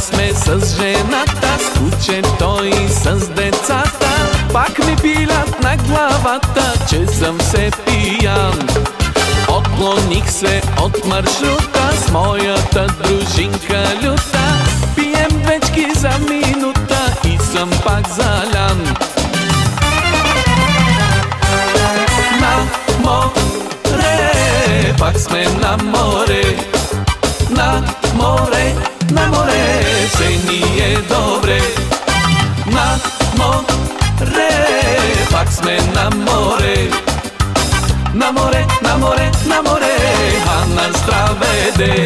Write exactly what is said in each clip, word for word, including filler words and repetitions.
сме с жената, с кучето и с децата. Пак ми пилят на главата, че съм се пиян. Отклоних се от маршрута с моята дружинка люта. Пием вечки за минута и съм пак залян. На море, пак сме на море. На море, на море, се ни е добре. На море, пак сме на море. На море, на море, на море, а на здраве де.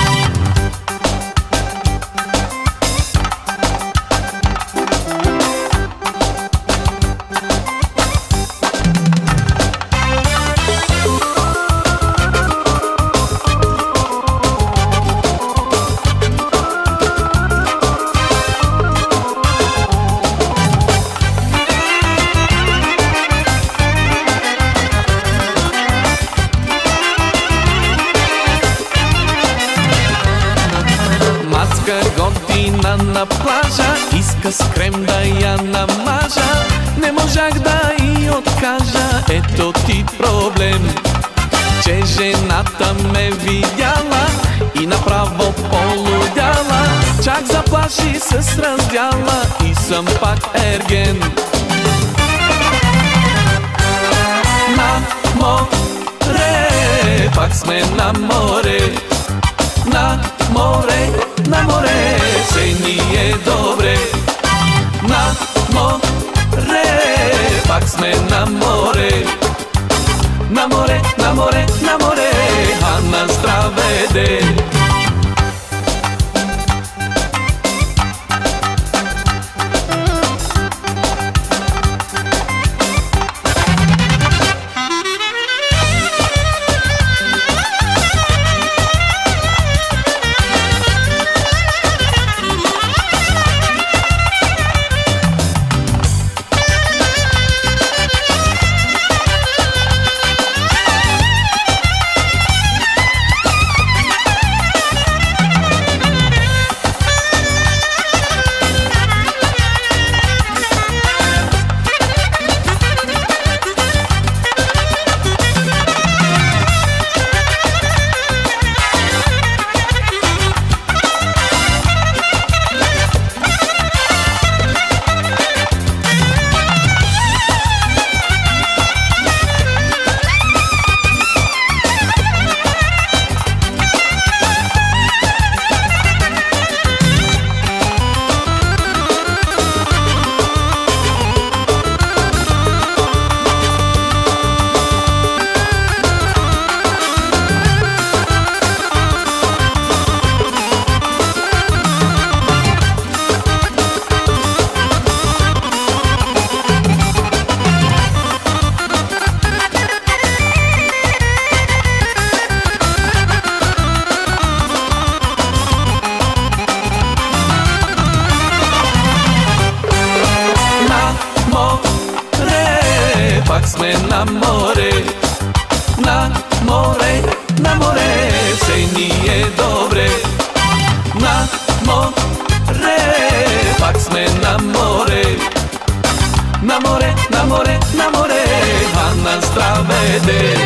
Година на плажа, иска с крем да я намажа. Не можах да й откажа, ето ти проблем, че жената ме видяла и направо полудяла. Чак заплаши се с раздяла и съм пак ерген. На море, пак сме на море. На море, на море, се ни е добре. На море, пак сме на море. На море, на море, на море, а на здраве де. Пак сме на море. На море, на море, се ни е добре. На море, пак сме на море. На море, на море, на море, а на здраве де.